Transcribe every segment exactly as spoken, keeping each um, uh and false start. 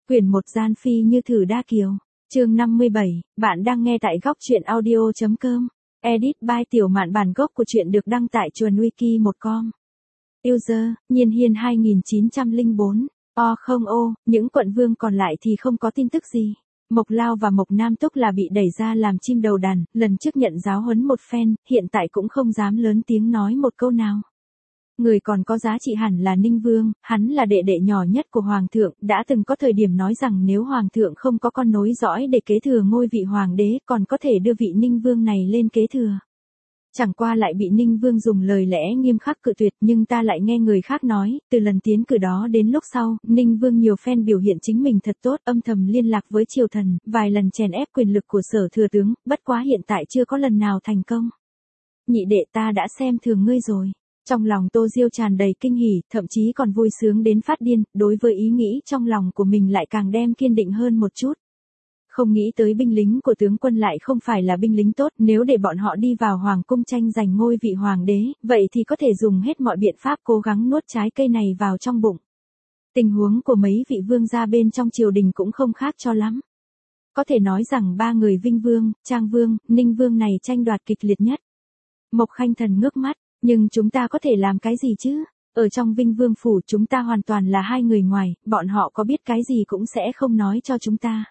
Quyển một Gian phi như thử đa kiều. Chương năm mươi bảy, bạn đang nghe tại góc truyện audio chấm com. Edit by Tiểu Mạn. Bản gốc của truyện được đăng tại chuồn wiki một chấm com. User, Nhiên Hiên hai nghìn chín trăm lẻ bốn. O không ô, những quận vương còn lại thì không có tin tức gì. Mộc Lao và Mộc Nam Túc là bị đẩy ra làm chim đầu đàn, lần trước nhận giáo huấn một phen, hiện tại cũng không dám lớn tiếng nói một câu nào. Người còn có giá trị hẳn là Ninh Vương, hắn là đệ đệ nhỏ nhất của Hoàng thượng, đã từng có thời điểm nói rằng nếu Hoàng thượng không có con nối dõi để kế thừa ngôi vị Hoàng đế còn có thể đưa vị Ninh Vương này lên kế thừa. Chẳng qua lại bị Ninh Vương dùng lời lẽ nghiêm khắc cự tuyệt, nhưng ta lại nghe người khác nói, từ lần tiến cử đó đến lúc sau, Ninh Vương nhiều phen biểu hiện chính mình thật tốt, âm thầm liên lạc với triều thần, vài lần chèn ép quyền lực của Sở thừa tướng, bất quá hiện tại chưa có lần nào thành công. Nhị đệ, ta đã xem thường ngươi rồi. Trong lòng Tô Diêu tràn đầy kinh hỉ, thậm chí còn vui sướng đến phát điên, đối với ý nghĩ trong lòng của mình lại càng đem kiên định hơn một chút. Không nghĩ tới binh lính của tướng quân lại không phải là binh lính tốt, nếu để bọn họ đi vào hoàng cung tranh giành ngôi vị hoàng đế, vậy thì có thể dùng hết mọi biện pháp cố gắng nuốt trái cây này vào trong bụng. Tình huống của mấy vị vương gia bên trong triều đình cũng không khác cho lắm. Có thể nói rằng ba người Vinh Vương, Trang Vương, Ninh Vương này tranh đoạt kịch liệt nhất. Mộc Khanh Thần ngước mắt. Nhưng chúng ta có thể làm cái gì chứ? Ở trong Vinh Vương phủ chúng ta hoàn toàn là hai người ngoài, bọn họ có biết cái gì cũng sẽ không nói cho chúng ta.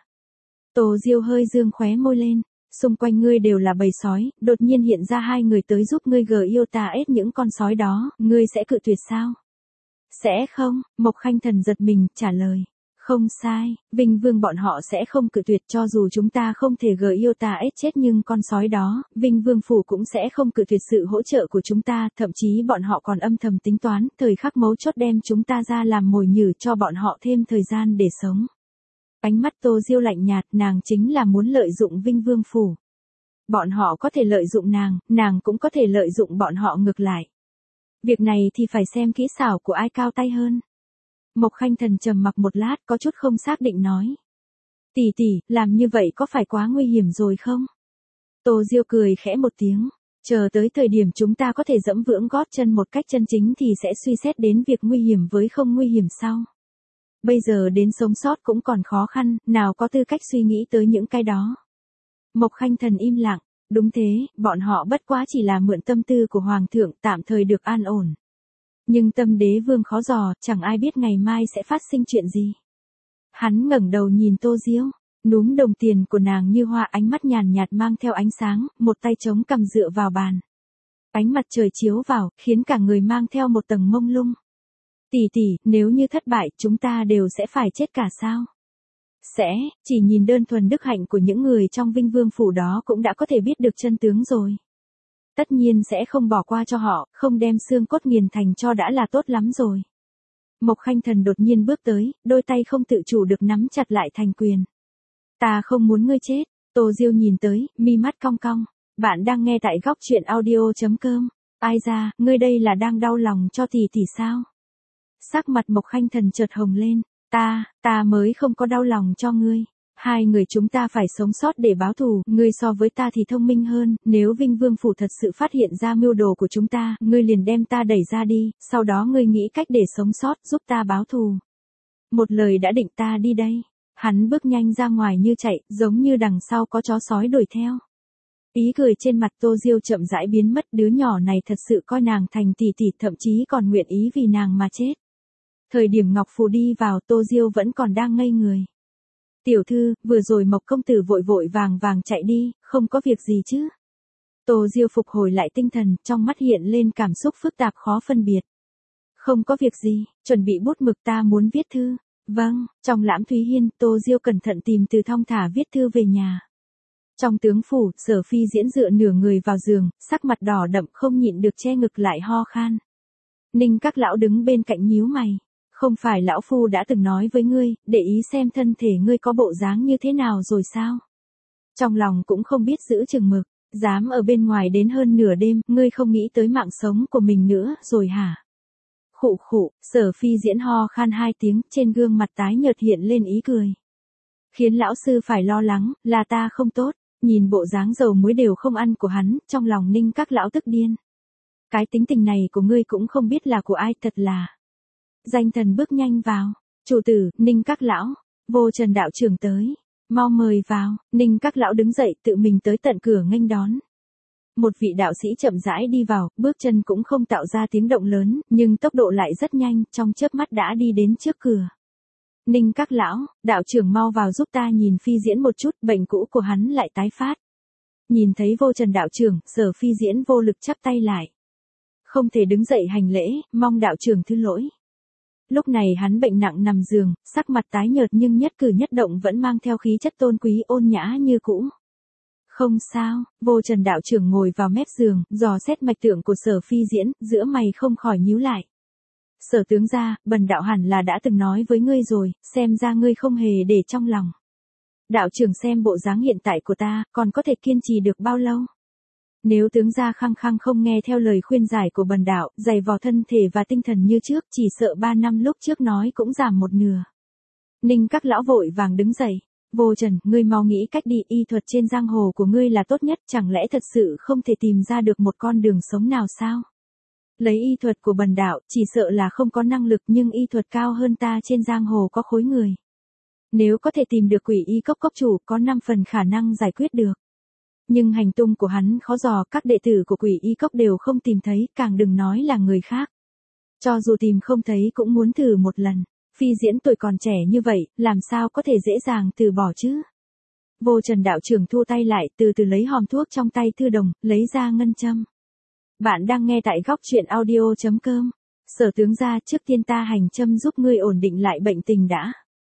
Tô Diêu hơi dương khóe môi lên, xung quanh ngươi đều là bầy sói, đột nhiên hiện ra hai người tới giúp ngươi gờ yêu ta ết những con sói đó, ngươi sẽ cự tuyệt sao? Sẽ không, Mộc Khanh Thần giật mình, trả lời. Không sai, Vinh Vương bọn họ sẽ không cự tuyệt cho dù chúng ta không thể gờ yêu ta ết chết nhưng con sói đó, Vinh Vương phủ cũng sẽ không cự tuyệt sự hỗ trợ của chúng ta, thậm chí bọn họ còn âm thầm tính toán, thời khắc mấu chốt đem chúng ta ra làm mồi nhử cho bọn họ thêm thời gian để sống. Ánh mắt Tô Diêu lạnh nhạt, nàng chính là muốn lợi dụng Vinh Vương phủ. Bọn họ có thể lợi dụng nàng, nàng cũng có thể lợi dụng bọn họ ngược lại. Việc này thì phải xem kỹ xảo của ai cao tay hơn. Mộc Khanh Thần trầm mặc một lát có chút không xác định nói. Tỷ tỷ, làm như vậy có phải quá nguy hiểm rồi không? Tô Diêu cười khẽ một tiếng. Chờ tới thời điểm chúng ta có thể dẫm vững gót chân một cách chân chính thì sẽ suy xét đến việc nguy hiểm với không nguy hiểm sau. Bây giờ đến sống sót cũng còn khó khăn, nào có tư cách suy nghĩ tới những cái đó. Mộc Khanh Thần im lặng. Đúng thế, bọn họ bất quá chỉ là mượn tâm tư của Hoàng thượng tạm thời được an ổn. Nhưng tâm đế vương khó dò, chẳng ai biết ngày mai sẽ phát sinh chuyện gì. Hắn ngẩng đầu nhìn Tô Diêu, núm đồng tiền của nàng như hoa, ánh mắt nhàn nhạt mang theo ánh sáng, một tay chống cằm dựa vào bàn. Ánh mặt trời chiếu vào, khiến cả người mang theo một tầng mông lung. Tỷ tỷ, nếu như thất bại, chúng ta đều sẽ phải chết cả sao? Sẽ, chỉ nhìn đơn thuần đức hạnh của những người trong Vinh Vương phủ đó cũng đã có thể biết được chân tướng rồi. Tất nhiên sẽ không bỏ qua cho họ, không đem xương cốt nghiền thành cho đã là tốt lắm rồi. Mộc Khanh Thần đột nhiên bước tới, đôi tay không tự chủ được nắm chặt lại thành quyền. Ta không muốn ngươi chết. Tô Diêu nhìn tới, mi mắt cong cong. Bạn đang nghe tại góc truyện audio chấm com. Ai ra, ngươi đây là đang đau lòng cho tỷ tỷ sao? Sắc mặt Mộc Khanh Thần chợt hồng lên. Ta, ta mới không có đau lòng cho ngươi. Hai người chúng ta phải sống sót để báo thù, ngươi so với ta thì thông minh hơn, nếu Vinh Vương phủ thật sự phát hiện ra mưu đồ của chúng ta, ngươi liền đem ta đẩy ra đi, sau đó ngươi nghĩ cách để sống sót, giúp ta báo thù. Một lời đã định, ta đi đây. Hắn bước nhanh ra ngoài như chạy, giống như đằng sau có chó sói đuổi theo. Ý cười trên mặt Tô Diêu chậm rãi biến mất, đứa nhỏ này thật sự coi nàng thành tỷ tỷ, thậm chí còn nguyện ý vì nàng mà chết. Thời điểm Ngọc Phù đi vào, Tô Diêu vẫn còn đang ngây người. Tiểu thư, vừa rồi Mộc công tử vội vội vàng vàng chạy đi, không có việc gì chứ? Tô Diêu phục hồi lại tinh thần, trong mắt hiện lên cảm xúc phức tạp khó phân biệt. Không có việc gì, chuẩn bị bút mực, ta muốn viết thư. Vâng, trong Lãm Thúy Hiên, Tô Diêu cẩn thận tìm từ thong thả viết thư về nhà. Trong tướng phủ, Sở Phi Diễn dựa nửa người vào giường, sắc mặt đỏ đậm không nhịn được che ngực lại ho khan. Ninh các lão đứng bên cạnh nhíu mày. Không phải lão phu đã từng nói với ngươi, để ý xem thân thể ngươi có bộ dáng như thế nào rồi sao? Trong lòng cũng không biết giữ chừng mực, dám ở bên ngoài đến hơn nửa đêm, ngươi không nghĩ tới mạng sống của mình nữa rồi hả? Khụ khụ, Sở Phi Diễn ho khan hai tiếng, trên gương mặt tái nhợt hiện lên ý cười. Khiến lão sư phải lo lắng, là ta không tốt, nhìn bộ dáng dầu muối đều không ăn của hắn, trong lòng Ninh các lão tức điên. Cái tính tình này của ngươi cũng không biết là của ai, thật là. Danh thần bước nhanh vào. Chủ tử, Ninh các lão. Vô Trần đạo trưởng tới. Mau mời vào, Ninh các lão đứng dậy tự mình tới tận cửa nghênh đón. Một vị đạo sĩ chậm rãi đi vào, bước chân cũng không tạo ra tiếng động lớn, nhưng tốc độ lại rất nhanh, trong chớp mắt đã đi đến trước cửa. Ninh các lão, đạo trưởng mau vào giúp ta nhìn Phi Diễn một chút, bệnh cũ của hắn lại tái phát. Nhìn thấy Vô Trần đạo trưởng, Sở Phi Diễn vô lực chắp tay lại. Không thể đứng dậy hành lễ, mong đạo trưởng thứ lỗi. Lúc này hắn bệnh nặng nằm giường, sắc mặt tái nhợt nhưng nhất cử nhất động vẫn mang theo khí chất tôn quý ôn nhã như cũ. Không sao, Vô Trần đạo trưởng ngồi vào mép giường, dò xét mạch tượng của Sở Phi Diễn, giữa mày không khỏi nhíu lại. Sở tướng gia, bần đạo hẳn là đã từng nói với ngươi rồi, xem ra ngươi không hề để trong lòng. Đạo trưởng xem bộ dáng hiện tại của ta, còn có thể kiên trì được bao lâu? Nếu tướng gia khăng khăng không nghe theo lời khuyên giải của bần đạo, dày vò thân thể và tinh thần như trước, chỉ sợ ba năm lúc trước nói cũng giảm một nửa. Ninh các lão vội vàng đứng dậy. Vô Trần, ngươi mau nghĩ cách đi, y thuật trên giang hồ của ngươi là tốt nhất, chẳng lẽ thật sự không thể tìm ra được một con đường sống nào sao? Lấy y thuật của bần đạo, chỉ sợ là không có năng lực nhưng y thuật cao hơn ta trên giang hồ có khối người. Nếu có thể tìm được quỷ y cốc cốc chủ, có năm phần khả năng giải quyết được. Nhưng hành tung của hắn khó dò, các đệ tử của quỷ y cốc đều không tìm thấy, càng đừng nói là người khác. Cho dù tìm không thấy cũng muốn thử một lần. Phi Diễn tuổi còn trẻ như vậy, làm sao có thể dễ dàng từ bỏ chứ? Vô Trần đạo trưởng thu tay lại, từ từ lấy hòm thuốc trong tay thư đồng, lấy ra ngân châm. Bạn đang nghe tại góc truyện audio chấm com. Sở tướng gia, trước tiên ta hành châm giúp ngươi ổn định lại bệnh tình đã.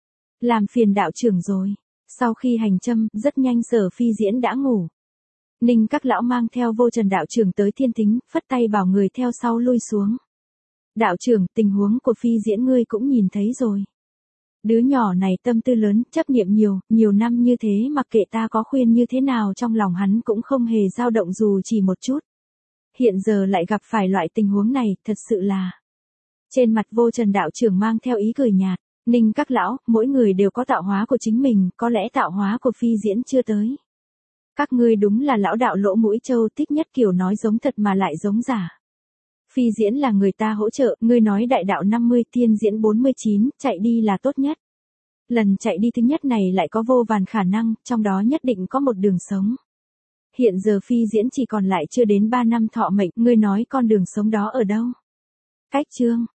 Làm phiền đạo trưởng rồi. Sau khi hành châm, rất nhanh Sở Phi Diễn đã ngủ. Ninh các lão mang theo Vô Trần đạo trưởng tới thiên thính, phất tay bảo người theo sau lui xuống. Đạo trưởng, tình huống của Phi Diễn ngươi cũng nhìn thấy rồi. Đứa nhỏ này tâm tư lớn, chấp niệm nhiều, nhiều năm như thế mặc kệ ta có khuyên như thế nào trong lòng hắn cũng không hề dao động dù chỉ một chút. Hiện giờ lại gặp phải loại tình huống này, thật sự là. Trên mặt Vô Trần đạo trưởng mang theo ý cười nhạt. Ninh các lão, mỗi người đều có tạo hóa của chính mình, có lẽ tạo hóa của Phi Diễn chưa tới. Các ngươi đúng là lão đạo lỗ mũi trâu, thích nhất kiểu nói giống thật mà lại giống giả. Phi Diễn là người ta hỗ trợ, ngươi nói đại đạo năm mươi, thiên diễn bốn mươi chín, chạy đi là tốt nhất. Lần chạy đi thứ nhất này lại có vô vàn khả năng, trong đó nhất định có một đường sống. Hiện giờ Phi Diễn chỉ còn lại chưa đến ba năm thọ mệnh, ngươi nói con đường sống đó ở đâu? Cách chương,